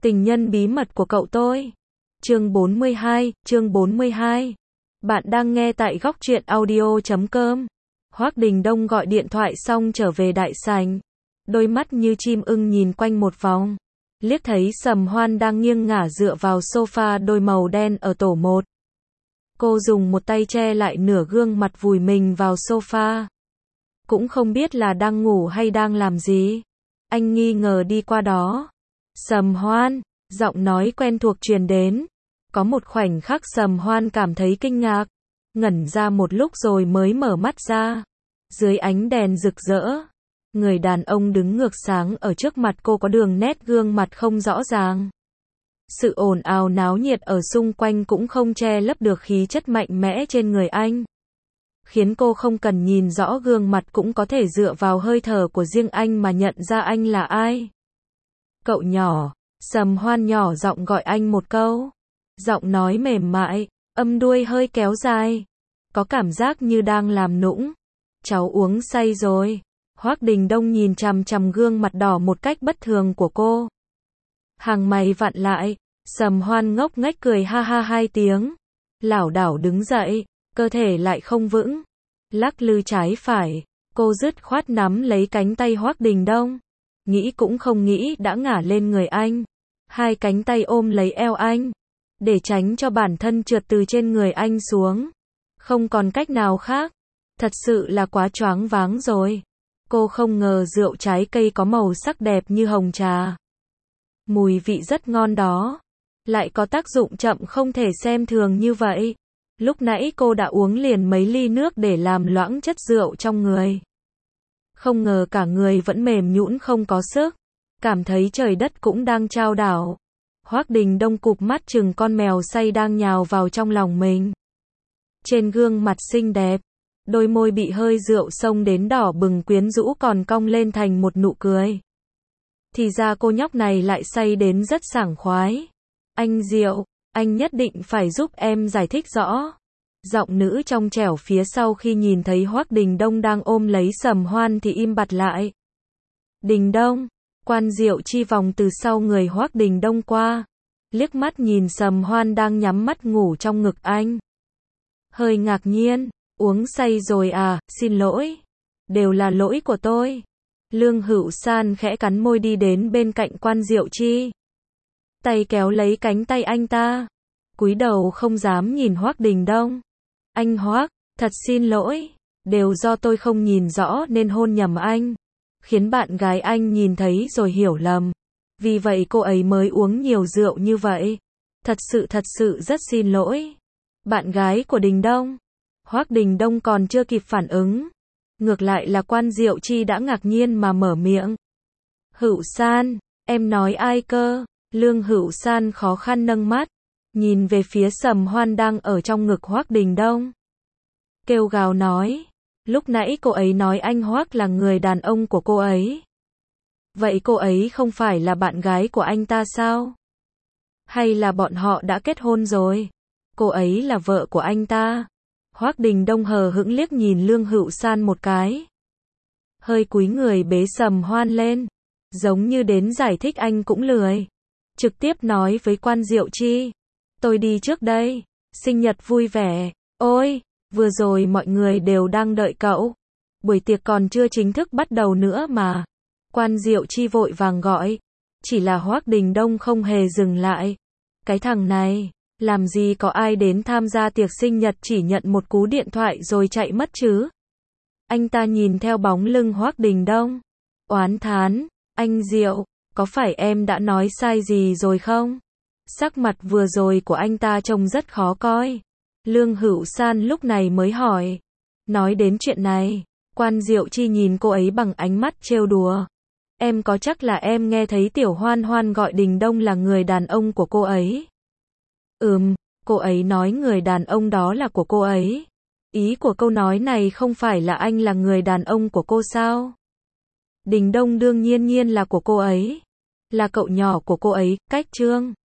Tình nhân bí mật của cậu tôi. Chương 42. Bạn đang nghe tại góc truyện audio.com. Hoắc Đình Đông gọi điện thoại xong trở về đại sảnh. Đôi mắt như chim ưng nhìn quanh một vòng. Liếc thấy Sầm Hoan đang nghiêng ngả dựa vào sofa đôi màu đen ở tổ 1. Cô dùng một tay che lại nửa gương mặt vùi mình vào sofa. Cũng không biết là đang ngủ hay đang làm gì. Anh nghi ngờ đi qua đó. Sầm Hoan, giọng nói quen thuộc truyền đến. Có một khoảnh khắc Sầm Hoan cảm thấy kinh ngạc, ngẩn ra một lúc rồi mới mở mắt ra. Dưới ánh đèn rực rỡ, người đàn ông đứng ngược sáng ở trước mặt cô có đường nét gương mặt không rõ ràng. Sự ồn ào náo nhiệt ở xung quanh cũng không che lấp được khí chất mạnh mẽ trên người anh, khiến cô không cần nhìn rõ gương mặt cũng có thể dựa vào hơi thở của riêng anh mà nhận ra anh là ai. Cậu nhỏ, Sầm Hoan nhỏ giọng gọi anh một câu. Giọng nói mềm mại, âm đuôi hơi kéo dài. Có cảm giác như đang làm nũng. Cháu uống say rồi. Hoắc Đình Đông nhìn chằm chằm gương mặt đỏ một cách bất thường của cô. Hàng mày vặn lại, Sầm Hoan ngốc nghếch cười ha ha hai tiếng. Lảo đảo đứng dậy, cơ thể lại không vững. Lắc lư trái phải, cô dứt khoát nắm lấy cánh tay Hoắc Đình Đông. Nghĩ cũng không nghĩ đã ngả lên người anh. Hai cánh tay ôm lấy eo anh, để tránh cho bản thân trượt từ trên người anh xuống. Không còn cách nào khác. Thật sự là quá choáng váng rồi. Cô không ngờ rượu trái cây có màu sắc đẹp như hồng trà. Mùi vị rất ngon đó. Lại có tác dụng chậm không thể xem thường như vậy. Lúc nãy cô đã uống liền mấy ly nước để làm loãng chất rượu trong người. Không ngờ cả người vẫn mềm nhũn không có sức. Cảm thấy trời đất cũng đang chao đảo. Hoắc Đình Đông cụp mắt chừng con mèo say đang nhào vào trong lòng mình. Trên gương mặt xinh đẹp, đôi môi bị hơi rượu xông đến đỏ bừng quyến rũ còn cong lên thành một nụ cười. Thì ra cô nhóc này lại say đến rất sảng khoái. Anh Diệu, anh nhất định phải giúp em giải thích rõ. Giọng nữ trong trẻo phía sau khi nhìn thấy Hoắc Đình Đông đang ôm lấy Sầm Hoan thì im bặt lại. Đình Đông. Quan Diệu Chi vòng từ sau người Hoắc Đình Đông qua, liếc mắt nhìn Sầm Hoan đang nhắm mắt ngủ trong ngực anh. Hơi ngạc nhiên, uống say rồi à, xin lỗi. Đều là lỗi của tôi. Lương Hữu San khẽ cắn môi đi đến bên cạnh Quan Diệu Chi. Tay kéo lấy cánh tay anh ta. Cúi đầu không dám nhìn Hoắc Đình Đông. Anh Hoắc, thật xin lỗi. Đều do tôi không nhìn rõ nên hôn nhầm anh. Khiến bạn gái anh nhìn thấy rồi hiểu lầm. Vì vậy cô ấy mới uống nhiều rượu như vậy. Thật sự rất xin lỗi. Bạn gái của Đình Đông. Hoắc Đình Đông còn chưa kịp phản ứng. Ngược lại là Quan Diệu Chi đã ngạc nhiên mà mở miệng. Hữu San, em nói ai cơ? Lương Hữu San khó khăn nâng mắt. Nhìn về phía Sầm Hoan đang ở trong ngực Hoắc Đình Đông. Kêu gào nói. Lúc nãy cô ấy nói anh Hoắc là người đàn ông của cô ấy. Vậy cô ấy không phải là bạn gái của anh ta sao? Hay là bọn họ đã kết hôn rồi? Cô ấy là vợ của anh ta. Hoắc Đình Đông hờ hững liếc nhìn Lương Hữu San một cái. Hơi cúi người bế Sầm Hoan lên. Giống như đến giải thích anh cũng lười. Trực tiếp nói với Quan Diệu Chi. Tôi đi trước đây. Sinh nhật vui vẻ. Ôi! Vừa rồi mọi người đều đang đợi cậu. Buổi tiệc còn chưa chính thức bắt đầu nữa mà. Quan Diệu Chi vội vàng gọi. Chỉ là Hoắc Đình Đông không hề dừng lại. Cái thằng này, làm gì có ai đến tham gia tiệc sinh nhật chỉ nhận một cú điện thoại rồi chạy mất chứ. Anh ta nhìn theo bóng lưng Hoắc Đình Đông. Oán thán, anh Diệu, có phải em đã nói sai gì rồi không? Sắc mặt vừa rồi của anh ta trông rất khó coi. Lương Hữu San lúc này mới hỏi. Nói đến chuyện này, Quan Diệu Chi nhìn cô ấy bằng ánh mắt trêu đùa. Em có chắc là em nghe thấy Tiểu Hoan Hoan gọi Đình Đông là người đàn ông của cô ấy? Cô ấy nói người đàn ông đó là của cô ấy. Ý của câu nói này không phải là anh là người đàn ông của cô sao? Đình Đông đương nhiên là của cô ấy. Là cậu nhỏ của cô ấy, cách Trương.